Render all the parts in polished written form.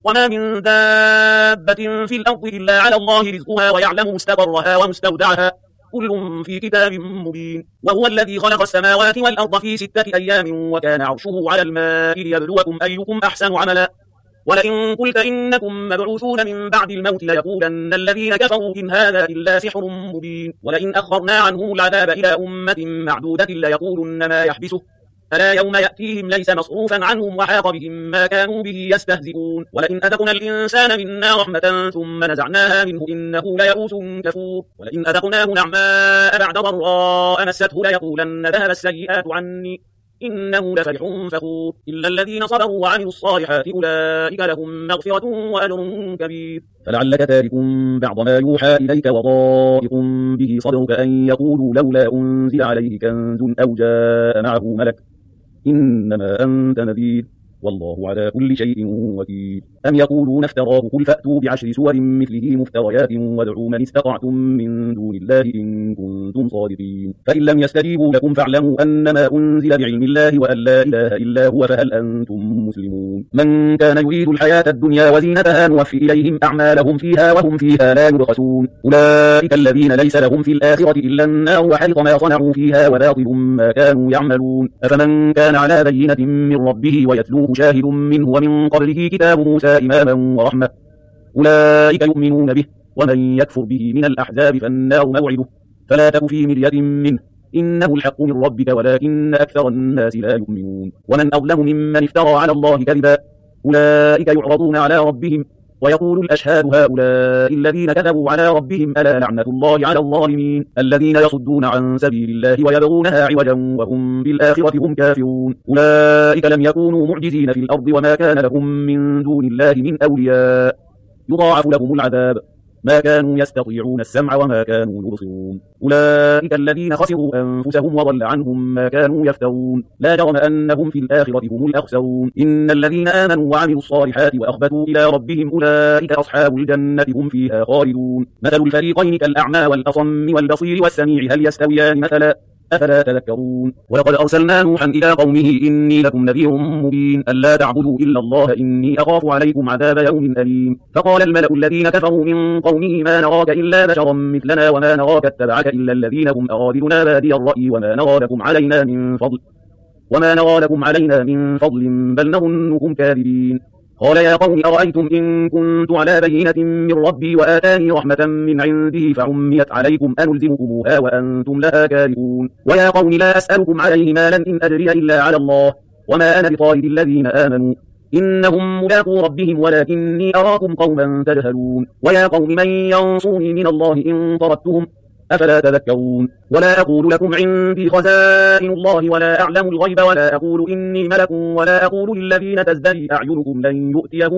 وما من دابة في الأرض إلا على الله رزقها ويعلم مستقرها ومستودعها كل في كتاب مبين. وهو الذي خلق السماوات والأرض في 6 أيام وكان عرشه على الماء ليبلوكم أيكم أحسن عملا. ولئن قلت إنكم مبعوثون من بعد الموت ليقولن الذين كفروا إن هذا إلا سحر مبين. ولئن أخرنا عنهم العذاب إلى أمة معدودة ليقولن ما يحبسه ألا يوم يأتيهم ليس مصروفا عنهم وحاق بهم ما كانوا به يستهزئون. ولئن أذقنا الإنسان منا رحمة ثم نزعناها منه إنه ليئوس كفور. ولئن أذقناه نعماء بعد ضراء مسته ليقولن ذهب السيئات عني إنه لفرح فخور. إلا الذين صبروا وعملوا الصالحات أولئك لهم مغفرة وأجر كبير. فلعلك تارك بعض ما يوحى إليك وضائق به صدرك أن يقولوا لولا أنزل عليه كنز أو جاء معه ملك إنما أنت نذير والله على كل شيء وكيل. أم يقولون افتراه قل فأتوا ب10 سور مثله مفتريات وادعوا من استطعتم من دون الله إن كنتم صادقين. فإن لم يستجيبوا لكم فاعلموا أنما أنزل بعلم الله وأن لا إله إلا هو فهل أنتم مسلمون. من كان يريد الحياة الدنيا وزينتها نوفي إليهم أعمالهم فيها وهم فيها لا يبخسون. أولئك الذين ليس لهم في الآخرة إلا النار وحرق ما صنعوا فيها وباطل ما كانوا يعملون. أفمن كان على بينة من ربه ويتلوه شاهد منه ومن قبله كتاب موسى إماما ورحمة أولئك يؤمنون به ومن يكفر به من الأحزاب فالنار موعده فلا تك في مرية منه إنه الحق من ربك ولكن أكثر الناس لا يؤمنون. ومن أظلم ممن افترى على الله كذبا أولئك يعرضون على ربهم ويقول الأشهاد هؤلاء الذين كذبوا على ربهم ألا لعنة الله على الظالمين الذين يصدون عن سبيل الله ويبغونها عوجا وهم بالآخرة هم كافرون. أولئك لم يكونوا معجزين في الأرض وما كان لهم من دون الله من أولياء يضاعف لهم العذاب ما كانوا يستطيعون السمع وما كانوا يبصرون. أولئك الذين خسروا أنفسهم وضل عنهم ما كانوا يفترون لا جرم أنهم في الآخرة هم الأخسرون. إن الذين آمنوا وعملوا الصالحات وأخبتوا إلى ربهم أولئك أصحاب الجنة هم فيها خالدون. مثل الفريقين كالأعمى والأصم والبصير والسميع هل يستويان مثلا أفلا تذكرون. ولقد أرسلنا نوحا إلى قومه إني لكم نذير مبين ألا تعبدوا إلا الله إني أخاف عليكم عذاب يوم أليم. فقال الملأ الذين كفروا من قومه ما نراك إلا بشرا مثلنا وما نراك اتبعك إلا الذين هم أرادلنا بادي الرأي وما نرى لكم علينا من فضل بل نظنكم كاذبين. قال يا قوم أرأيتم إن كنت على بينة من ربي وآتاني رحمة من عنده فعميت عليكم أنلزمكموها وأنتم لها كارهون. ويا قوم لا أسألكم عليه مالا إن أجري إلا على الله وما أنا بطارد الذين آمنوا إنهم ملاقو ربهم ولكني أراكم قوما تجهلون. ويا قوم من ينصرني من الله إن طردتهم أفلا تذكرون. ولا أقول لكم عندي خزائن الله ولا أعلم الغيب ولا أقول إني ملك ولا أقول للذين تزدري أعينكم لن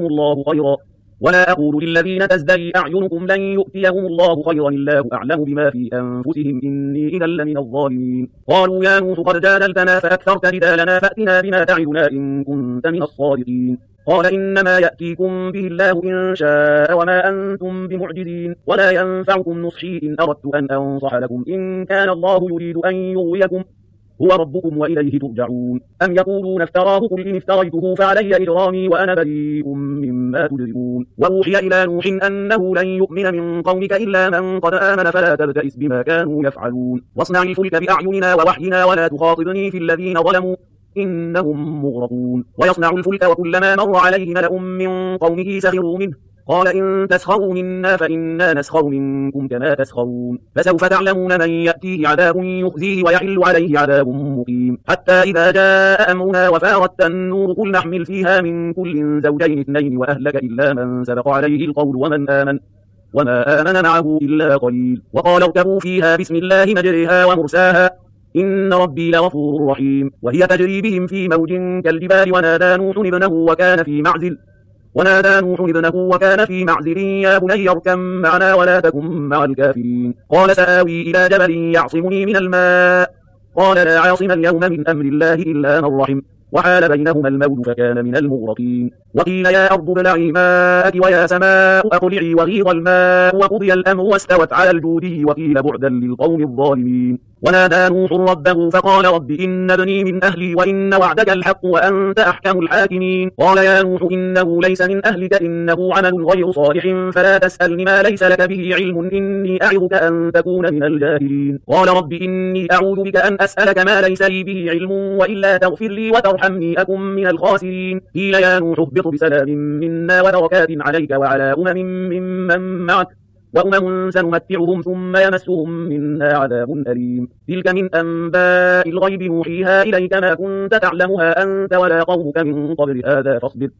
يؤتيهم الله خيرا الله أعلم بما في أنفسهم إني إذا لمن الظالمين. قالوا يا نوح قد جادلتنا فأكثرت جدالنا فأتنا بما تعدنا إن كنت من الصادقين. قال إنما يأتيكم به الله إن شاء وما أنتم بمعجزين ولا ينفعكم نصحي إن أردت أن أنصح لكم إن كان الله يريد أن يغويكم هو ربكم وإليه ترجعون. أم يقولون افتراه قل إن افتريته فعلي إجرامي وأنا بريء مما تجرمون. وأوحي إلى نوح أنه لن يؤمن من قومك إلا من قد آمن فلا تبتئس بما كانوا يفعلون واصنع الفلك بأعيننا ووحينا ولا تخاطبني في الذين ظلموا إنهم مغرقون. ويصنع الفلك وكلما مر عليه ملأ من قومه سخروا منه قال إن تسخروا منا فإنا نسخر منكم كما تسخرون. فسوف تعلمون من يأتيه عذاب يخزيه ويحل عليه عذاب مقيم. حتى إذا جاء أمرنا وفارت النور قل نحمل فيها من كل زوجين 2 وأهلك إلا من سبق عليه القول وما آمن معه إلا قليل. وقال اركبوا فيها بسم الله مجرها ومرساها إن ربي لغفور رحيم. وهي تجري بهم في موج كالجبال ونادى نوح ابنه وكان في معزل يا بني اركب معنا ولا تكن مع الكافرين. قال سآوي إلى جبل يعصمني من الماء قال لا عاصم اليوم من أمر الله إلا من رحم وحال بينهما الموج فكان من المغرقين. وقيل يا أرض ابلعي ماءك ويا سماء أقلعي وغيض الماء وقضي الأمر واستوت على الجودي وقيل بعدا للقوم الظالمين. ونادى نوح ربه فقال رب إن ابني من أهلي وإن وعدك الحق وأنت أحكم الحاكمين. قال يا نوح إنه ليس من أهلك إنه عمل غير صالح فلا تسألني ما ليس لك به علم إني أعظك أن تكون من الجاهلين. قال رب إني أعوذ بك أن أسألك ما ليس لي به علم وإلا تغفر لي وترحمني أكن من الخاسرين. قيل يا نوح اهبط بسلام منا وبركات عليك وعلى ممن معك وأمم سنمتعهم ثم يمسهم منا عذاب أليم. تلك من أنباء الغيب نوحيها إليك ما كنت تعلمها أنت ولا قومك من قبل هذا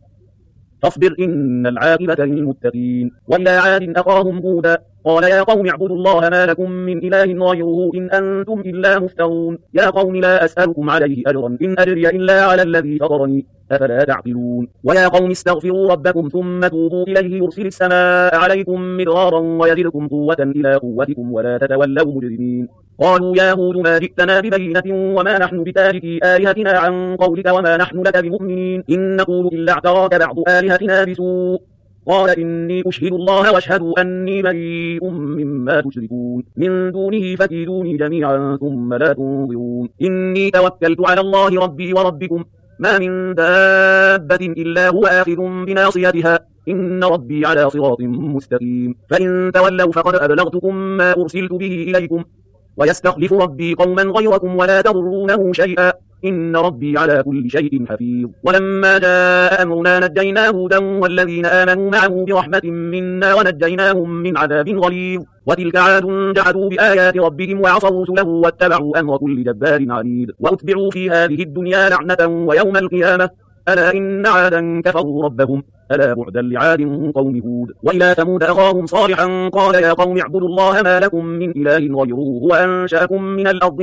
فاصبر إن العاقبة للمتقين. وإلى عاد أخاهم هودا قال يا قوم اعبدوا الله ما لكم من إله غيره إن أنتم إلا مفترون. يا قوم لا أسألكم عليه أجرا إن أجري إلا على الذي فطرني أفلا تعقلون. ويا قوم استغفروا ربكم ثم توبوا إليه يرسل السماء عليكم مدرارا ويزدكم قوة إلى قوتكم ولا تتولوا مجرمين. قالوا يا هود ما جئتنا ببينة وما نحن بتاركي آلهتنا عن قولك وما نحن لك بمؤمنين إن نقول إلا اعتراك بعض آلهتنا بسوء. قال إني أشهد الله واشهدوا أني بريء مما تشركون من دونه فكيدوني جميعا ثم لا تنظرون. إني توكلت على الله ربي وربكم ما من دابة إلا هو آخذ بناصيتها إن ربي على صراط مستقيم. فإن تولوا فقد أبلغتكم ما أرسلت به إليكم ويستخلف ربي قوما غيركم ولا تضرونه شيئا إن ربي على كل شيء حفيظ. ولما جاء أمرنا نجينا هودا والذين آمنوا معه برحمة منا ونجيناهم من عذاب غليظ. وتلك عاد جحدوا بآيات ربهم وعصوا رسله واتبعوا أمر كل جبار عنيد وأتبعوا في هذه الدنيا لعنة ويوم القيامة ألا إن عادا كفروا ربهم ألا بعدا لعاد قوم هود. وإلى ثمود أخاهم صالحا قال يا قوم اعبدوا الله ما لكم من إله غيره هو أنشأكم من الأرض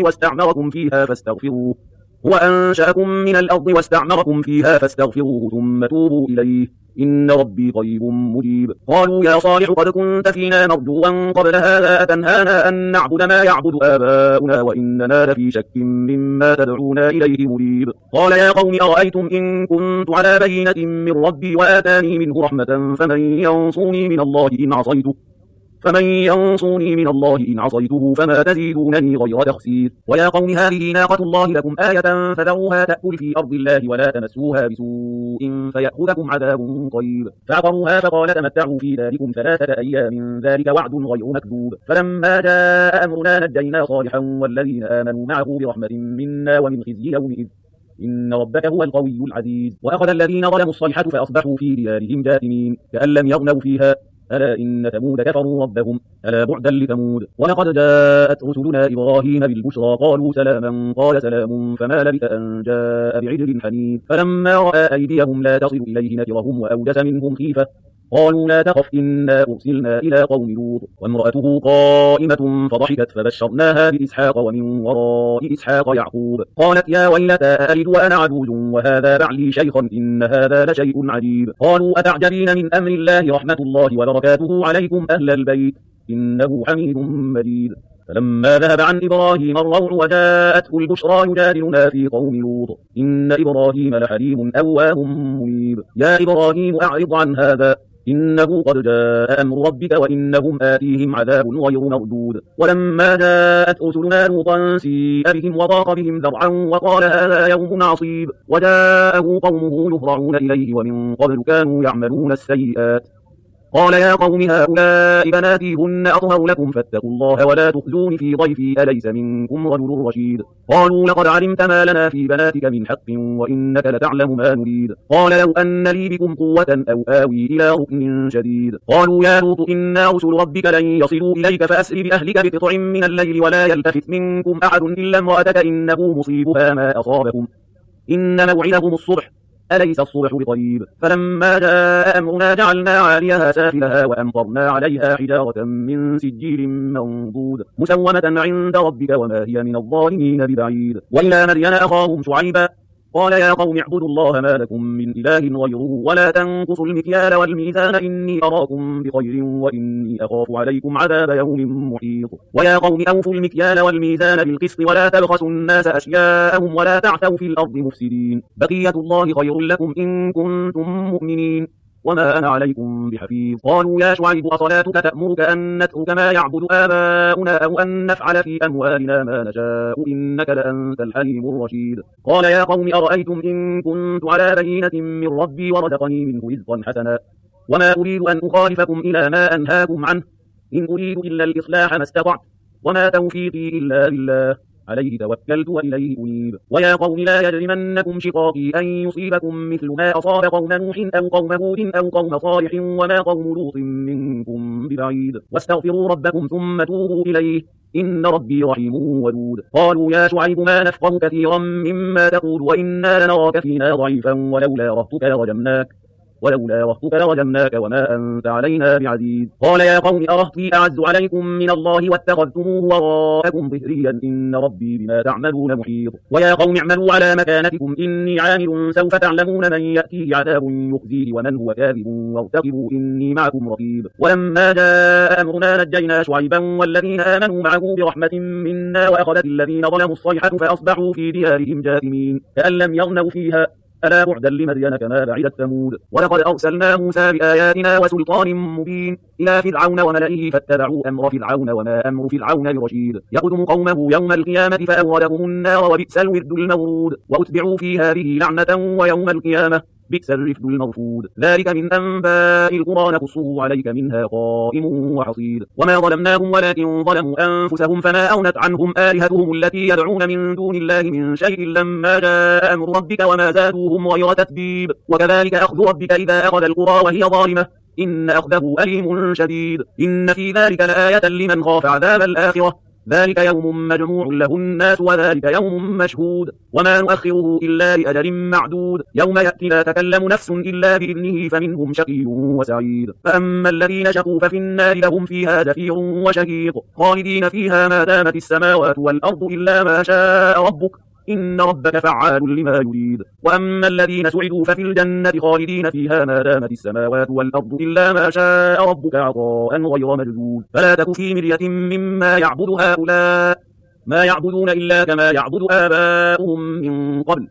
واستعمركم فيها فاستغفروه ثم توبوا إليه إن ربي قريب مجيب. قالوا يا صالح قد كنت فينا مرجوا قبل هذا أتنهانا أن نعبد ما يعبد آباؤنا وإننا لفي شك مما تدعونا إليه مريب. قال يا قوم أرأيتم إن كنت على بينة من ربي وآتاني منه رحمة فمن ينصرني من الله إن عصيته فما تزيدونني غير تخسير. ويا قوم هذه ناقة الله لكم آية فذروها تأكل في أرض الله ولا تمسوها بسوء فيأخذكم عذاب قريب. فعقروها فقال تمتعوا في داركم 3 أيام ذلك وعد غير مكذوب. فلما جاء أمرنا نجينا صالحا والذين آمنوا معه برحمة منا ومن خزي يومئذ إن ربك هو القوي العزيز. وأخذ الذين ظلموا الصيحة فأصبحوا في ديارهم جاثمين كأن لم يغنوا فيها ألا إن ثمود كفروا ربهم ألا بعدا لثمود. ولقد جاءت رسلنا إبراهيم بالبشرى قالوا سلاما قال سلام فما لبث أن جاء بعجل حنيذ. فلما رأى أيديهم لا تصل إليه نكرهم وأوجس منهم خيفة قالوا لا تخف إنا أرسلنا إلى قوم لوط وامرأته قائمة فضحكت فبشرناها بإسحاق ومن وراء إسحاق يعقوب. قالت يا ويلتى أألد وأنا عجوز وهذا بعلي شيخا إن هذا لشيء عجيب. قالوا أتعجبين من أمر الله رحمة الله وبركاته عليكم أهل البيت إنه حميد مجيد. فلما ذهب عن إبراهيم الروع وجاءته البشرى يجادلنا في قوم لوط إن إبراهيم لحليم أواه منيب. يا إبراهيم أعرض عن هذا إنه قد جاء أمر ربك وإنهم آتيهم عذاب غير مردود. ولما جاءت رسلنا لوطا سيء بهم وضاق بهم ذرعا وقال هذا يوم عصيب وجاءه قومه يهرعون إليه ومن قبل كانوا يعملون السيئات. قال يا قوم هؤلاء بناتي هن أطهر لكم فاتقوا الله ولا تخزون في ضيفي أليس منكم رجل رشيد. قالوا لقد علمت ما لنا في بناتك من حق وإنك لتعلم ما نريد. قال لو أن لي بكم قوة أو آوي إلى ركن شديد. قالوا يا لوط إنا رسل ربك لن يصلوا إليك فأسر بأهلك بقطع من الليل ولا يلتفت منكم أحد إلا امرأتك إنه مصيبها ما أصابهم إن موعدهم الصبح أليس الصبح بقريب. فلما جاء أمرنا جعلنا عاليها سافلها وأمطرنا عليها حجارة من سجيل منضود مسومة عند ربك وما هي من الظالمين ببعيد. وإلى مدين أخاهم شعيبا قال يا قوم اعبدوا الله ما لكم من إله غيره ولا تنقصوا المكيال والميزان إني أراكم بخير وإني أخاف عليكم عذاب يوم محيط. ويا قوم أوفوا المكيال والميزان بالقسط ولا تبخسوا الناس أشياءهم ولا تعثوا في الأرض مفسدين. بقية الله خير لكم إن كنتم مؤمنين وما أنا عليكم بحفيظ. قالوا يا شعيب أصلاتك تأمرك أن نترك ما يعبد آباؤنا أو أن نفعل في أموالنا ما نشاء إنك لأنت الحليم الرشيد. قال يا قوم أرأيتم إن كنت على بينة من ربي ورزقني منه رزقا حسنا وما أريد أن أخالفكم إلى ما أنهاكم عنه إن أريد إلا الإصلاح ما استطعت وما توفيقي إلا بالله عليه توكلت وإليه أنيب. ويا قوم لا يجرمنكم شقاقي أن يصيبكم مثل ما أصاب قوم نوح أو قوم هود أو قوم صالح وما قوم لوط منكم ببعيد. واستغفروا ربكم ثم توبوا إليه إن ربي رحيم ودود. قالوا يا شعيب ما نفقه كثيرا مما تقول وإنا لنراك فينا ضعيفا ولولا رهتك لرجمناك وما أنت علينا بعزيز. قال يا قوم أرهطي أعز عليكم من الله واتخذتموه وراءكم ظهريا إن ربي بما تعملون محيط. ويا قوم اعملوا على مكانتكم إني عامل سوف تعلمون من يأتيه عذاب يخزيه ومن هو كاذب وارتقبوا إني معكم رقيب. ولما جاء أمرنا نجينا شعيبا والذين آمنوا معه برحمة منا وأخذت الذين ظلموا الصيحة فأصبحوا في ديارهم جاثمين كأن لم يغنوا فيها ألا بعدا لمدين كما بعدت ثمود. ولقد أرسلنا موسى بآياتنا وسلطان مبين إلى فرعون وملئه فاتبعوا أمر فرعون وما أمر فرعون برشيد. يقدم قومه يوم القيامة فأوردهم النار وبئس الورد المورود وأتبعوا في هذه لعنة ويوم القيامة بئس الرفد المرفود. ذلك من أنباء القرى نقصه عليك منها قائم وحصيد. وما ظلمناهم ولكن ظلموا أنفسهم فما أغنت عنهم آلهتهم التي يدعون من دون الله من شيء لما جاء أمر ربك وما زادوهم غير تتبيب. وكذلك أخذ ربك إذا أخذ القرى وهي ظالمة إن أخذه أليم شديد. إن في ذلك لآية لمن خاف عذاب الآخرة ذلك يوم مجموع له الناس وذلك يوم مشهود وما نؤخره إلا لأجل معدود. يوم يأتي لا تكلم نفس إلا بإذنه فمنهم شقي وسعيد. فأما الذين شقوا ففي النار لهم فيها زفير وشهيق خالدين فيها ما دامت السماوات والأرض إلا ما شاء ربك إن ربك فعال لما يريد. وأما الذين سعدوا ففي الجنة خالدين فيها ما دامت السماوات والأرض إلا ما شاء ربك عطاء غير مجدود. فلا تك في مرية مما يعبد هؤلاء ما يعبدون إلا كما يعبد آباؤهم من قبل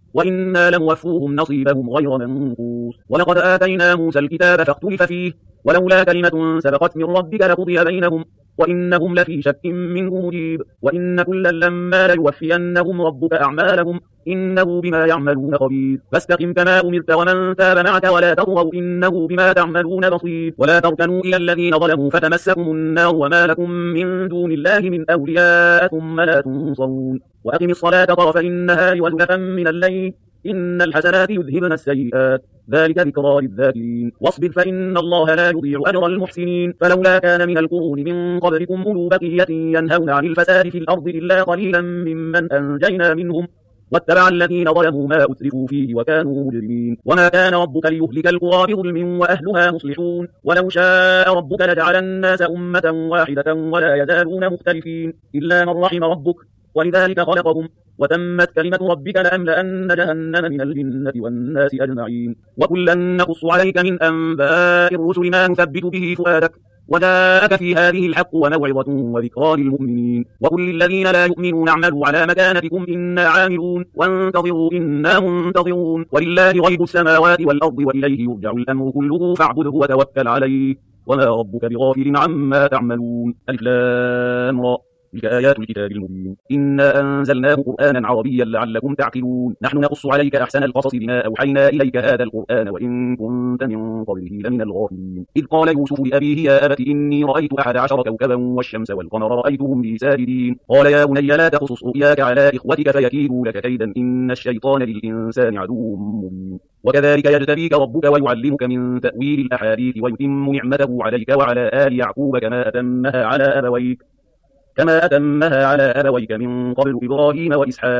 وإنا لموفوهم نصيبهم غير منقوص. ولقد آتينا موسى الكتاب فاختلف فيه ولولا كلمة سبقت من ربك لقضي بينهم وإنهم لفي شك منه مريب. وإن كلا لما ليوفينهم ربك أعمالهم إنه بما يعملون خبير. فاستقم كما أمرت ومن تاب معك ولا تطغوا إنه بما تعملون بصير. ولا تركنوا إلى الذين ظلموا فتمسكم النار وما لكم من دون الله من أولياء ثم لا تنصرون. وأقم الصلاة طرفي النهار وزلفا من الليل إن الحسنات يذهبن السيئات ذلك ذكرى للذاكرين. واصبر فإن الله لا يضيع أجر المحسنين. فلولا كان من القرون من قبلكم أولو بقية ينهون عن الفساد في الأرض إلا قليلا ممن أنجينا منهم واتبع الذين ظلموا ما أترفوا فيه وكانوا مجرمين. وما كان ربك ليهلك القرى بظلم وأهلها مصلحون. ولو شاء ربك لجعل الناس أمة واحدة ولا يزالون مختلفين إلا من رحم ربك ولذلك خلقهم وتمت كلمة ربك لأملأن جهنم من الجنة والناس أجمعين. وكلا نقص عليك من أنباء الرسل ما نثبت به فؤادك وجاءك في هذه الحق وموعظة وذكرى للمؤمنين. وقل للذين لا يؤمنون اعملوا على مكانتكم إنا عاملون وانتظروا إنا منتظرون. ولله غيب السماوات والأرض وإليه يرجع الأمر كله فاعبده وتوكل عليه وما ربك بغافل عما تعملون. ألف لام را تلك آيات الكتاب المبين إنا أنزلناه قرآنا عربيا لعلكم تعقلون. نحن نقص عليك أحسن القصص بما أوحينا إليك هذا القرآن وإن كنت من قبله لمن الغافلين. إذ قال يوسف لأبيه يا أبت إني رأيت 11 كوكبا والشمس والقمر رأيتهم لي ساجدين. قال يا بني لا تقصص رؤياك على إخوتك فيكيدوا لك كيدا إن الشيطان للإنسان عدو مبين. وكذلك يجتبيك ربك ويعلمك من تأويل الأحاديث ويتم نعمته عليك وعلى آل يعقوب كما أتمها على أبويك من قبل إبراهيم وإسحاق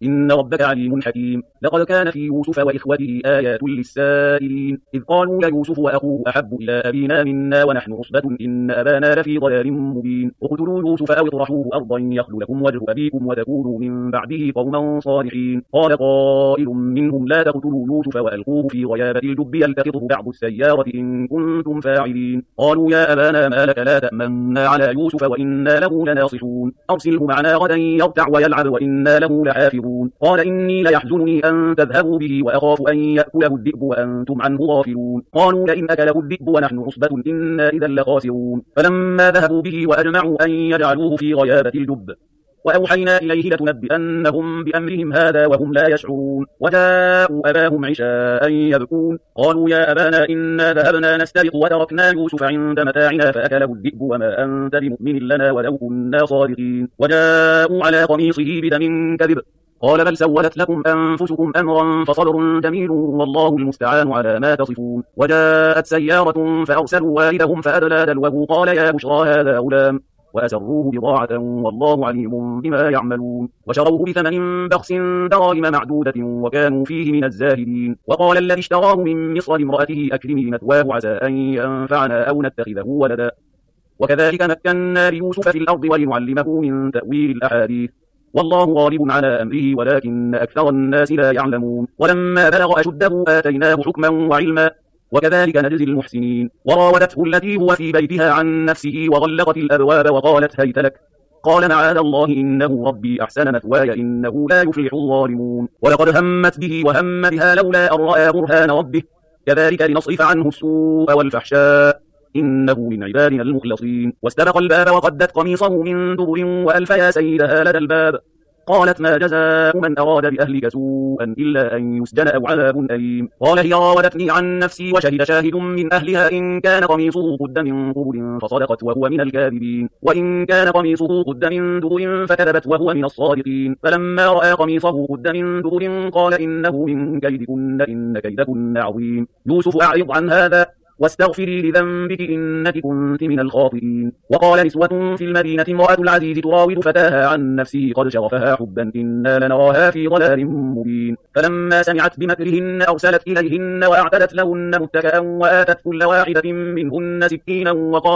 إن ربك عليم حكيم. لقد كان في يوسف وإخوته آيات للسائلين إذ قالوا ليوسف وأخوه أحب إلى أبينا منا ونحن عصبة إن أبانا لفي ضلال مبين اقتلوا يوسف أو اطرحوه أرضا يخل لكم وجه أبيكم وتكونوا من بعده قوما صالحين. قال قائل منهم لا تقتلوا يوسف وألقوه في غيابة الجب يلتقطه بعض السيارة إن كنتم فاعلين. قالوا يا أبانا ما لك لا تأمنا على يوسف وإنا له لناصحون أرسله معنا غدا يرتع ويلعب وإنا له لحافظون. قال إني ليحزنني أن تذهبوا به وأخاف أن يأكله الذئب وأنتم عنه غافلون. قالوا لئن أكله الذئب ونحن عصبة إنا إذا لخاسرون. فلما ذهبوا به وأجمعوا أن يجعلوه في غيابة الجب وأوحينا إليه لتنبئنهم بأمرهم هذا وهم لا يشعرون. وجاءوا أباهم عشاء يبكون قالوا يا أبانا إنا ذهبنا نستبق وتركنا يوسف عند متاعنا فأكله الذئب وما أنت بمؤمن لنا ولو كنا صادقين. وجاءوا على قميصه بدم كذب قال بل سولت لكم أنفسكم أمرا فصبر جميل والله المستعان على ما تصفون. وجاءت سيارة فأرسلوا والدهم فأدلى دلوه قال يا بشرى هذا غلام وأسروه بضاعة والله عليم بما يعملون. وشروه بثمن بخس دراهم معدودة وكانوا فيه من الزاهدين. وقال الذي اشتراه من مصر لامرأته أكرمي مثواه عسى أن ينفعنا أو نتخذه ولدا. وكذلك مكنا ليوسف في الأرض ولنعلمه من تأويل الأحاديث والله غالب على أمره ولكن أكثر الناس لا يعلمون. ولما بلغ أشده آتيناه حكما وعلما وكذلك نجزي المحسنين. وراودته التي هو في بيتها عن نفسه وغلقت الأبواب وقالت هيت لك قال معاذ الله إنه ربي أحسن مثواي إنه لا يفلح الظالمون. ولقد همت به وهم بها لولا أن رأى برهان ربه كذلك لنصرف عنه السوء والفحشاء إنه من عبادنا المخلصين. واستبق الباب وقدت قميصه من دبر وألف يا سيدها لدى الباب قالت ما جزاء من أراد بأهلك سوءا إلا أن يسجن أو عذاب أليم. قال هي راودتني عن نفسي وشهد شاهد من أهلها إن كان قميصه قد من قبل فصدقت وهو من الكاذبين وإن كان قميصه قد من دبر فكذبت وهو من الصادقين. فلما رأى قميصه قد من دبر قال إنه من كيدكن إن كيدكن عظيم. يوسف أعرض عن هذا واستغفري لذنبك إنك كنت من الخاطئين. وقال نسوة في المدينة امرأة العزيز تراود فتاها عن نفسه قد شغفها حبا إنا لنراها في ضلال مبين. فلما سمعت بمكرهن أرسلت إليهن وأعتدت لهن متكئا وآتت كل واحدة منهن سكينا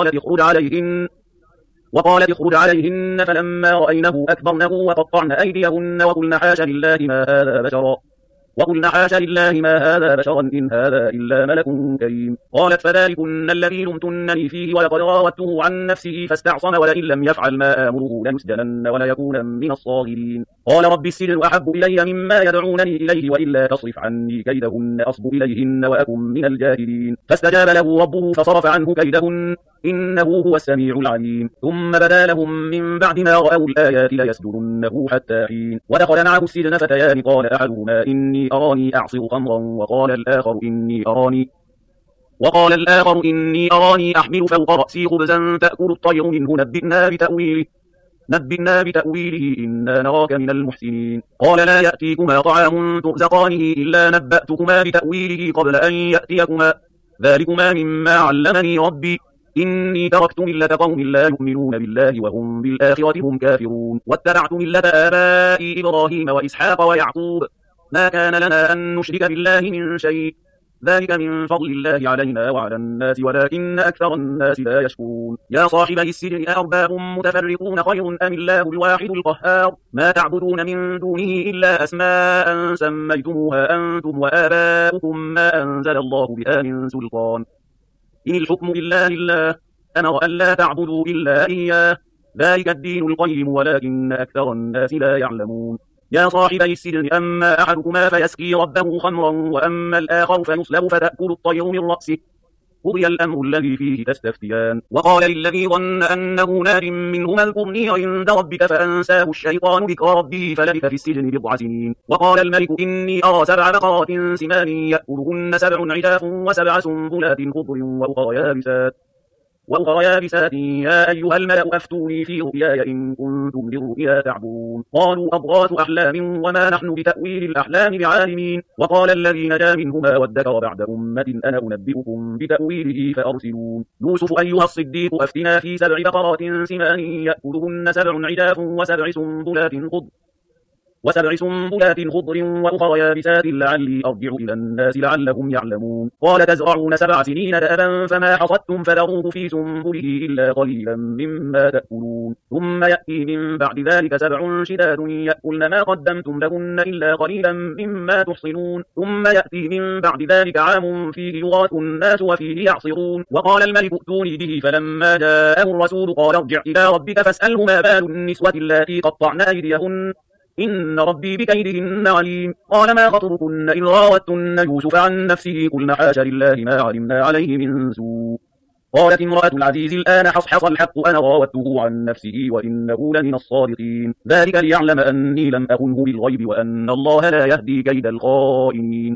وقالت اخرج عليهن فلما رأينه أكبرنه وقطعن أيديهن وقلنا حاشا لله ما هذا بشرا إن هذا إلا ملك كريم. قالت فذلكن الذي لمتنني فيه ولقد راودته عن نفسه فاستعصم ولئن لم يفعل ما آمره لنسجنن وليكون من الصاغرين. قال رب السجن أحب إلي مما يدعونني إليه وإلا تصرف عني كيدهن أصب إليهن وأكن من الجاهلين. فاستجاب له ربه فصرف عنه كيدهن إنه هو السميع العليم. ثم بدا لهم من بعد ما رأوا الآيات ليسجننه حتى حين. ودخل معه السجن فتيان قال أحدهما إني أراني أعصر خمرا وقال الآخر إني أراني أحمل فوق رأسي خبزا تأكل الطير منه نبئنا بتأويله إنا نراك من المحسنين. قال لا يأتيكما طعام ترزقانه إلا نبأتكما بتأويله قبل أن يأتيكما ذلكما مما علمني ربي إني تركت ملة قوم لا يؤمنون بالله وهم بالآخرة هم كافرون واتبعت ملة آبائي إبراهيم وإسحاق ويعقوب ما كان لنا أن نشرك بالله من شيء ذلك من فضل الله علينا وعلى الناس ولكن أكثر الناس لا يشكرون. يا صاحبي السجن أأرباب متفرقون خير أم الله الواحد القهار ما تعبدون من دونه إلا أسماء سميتموها أنتم وآباؤكم ما أنزل الله بها من سلطان إن الحكم إلا لله أمر ألا تعبدوا إلا إياه ذلك الدين القيم ولكن أكثر الناس لا يعلمون. يا صاحبي السجن أما أحدكما فيسقي ربه خمرا وأما الآخر فيصلب فتأكل الطير من رأسه قضي الأمر الذي فيه تستفتيان. وقال للذي ظن أنه نار منهما اذكرني عند ربك فأنساه الشيطان ذكر ربه فلبث في السجن 7 سنين. وقال الملك إني أرى 7 بقرات سمان يأكلهن 7 عجاف و7 سنبلات خضر وأخرى يابسات يا أيها الملأ أفتوني في رؤياي إن كنتم للرؤيا تعبرون. قالوا أضغاث أحلام وما نحن بتأويل الأحلام بعالمين. وقال الذي نجا منهما وادكر بعد أمة أنا أنبئكم بتأويله فأرسلون. يوسف أيها الصديق أفتنا في 7 بقرات سمان يأكلهن 7 عجاف و7 سنبلات خضر وسبع سنبلات خضر وأخر يابسات لعلي أرجع إلى الناس لعلهم يعلمون قال تزرعون 7 سنين دأبا فما حصدتم فذروه في سنبله إلا قليلا مما تأكلون ثم يأتي من بعد ذلك 7 شداد يأكلن ما قدمتم لهن إلا قليلا مما تحصنون ثم يأتي من بعد ذلك عام فيه يغاث الناس وفيه يعصرون وقال الملك ائتوني به فلما جاءه الرسول قال ارجع إلى ربك فاسأله ما بال النسوة اللاتي قطعن أيديهن إن ربي بكيدهن عليم قال ما خطبكن إذ راوتن يوسف عن نفسه قلن حاش لله ما علمنا عليه من سوء قالت امرأة العزيز الآن حصحص الحق أنا راودته عن نفسه وإنه لمن الصادقين ذلك ليعلم أني لم أخنه بالغيب وأن الله لا يهدي كيد الخائنين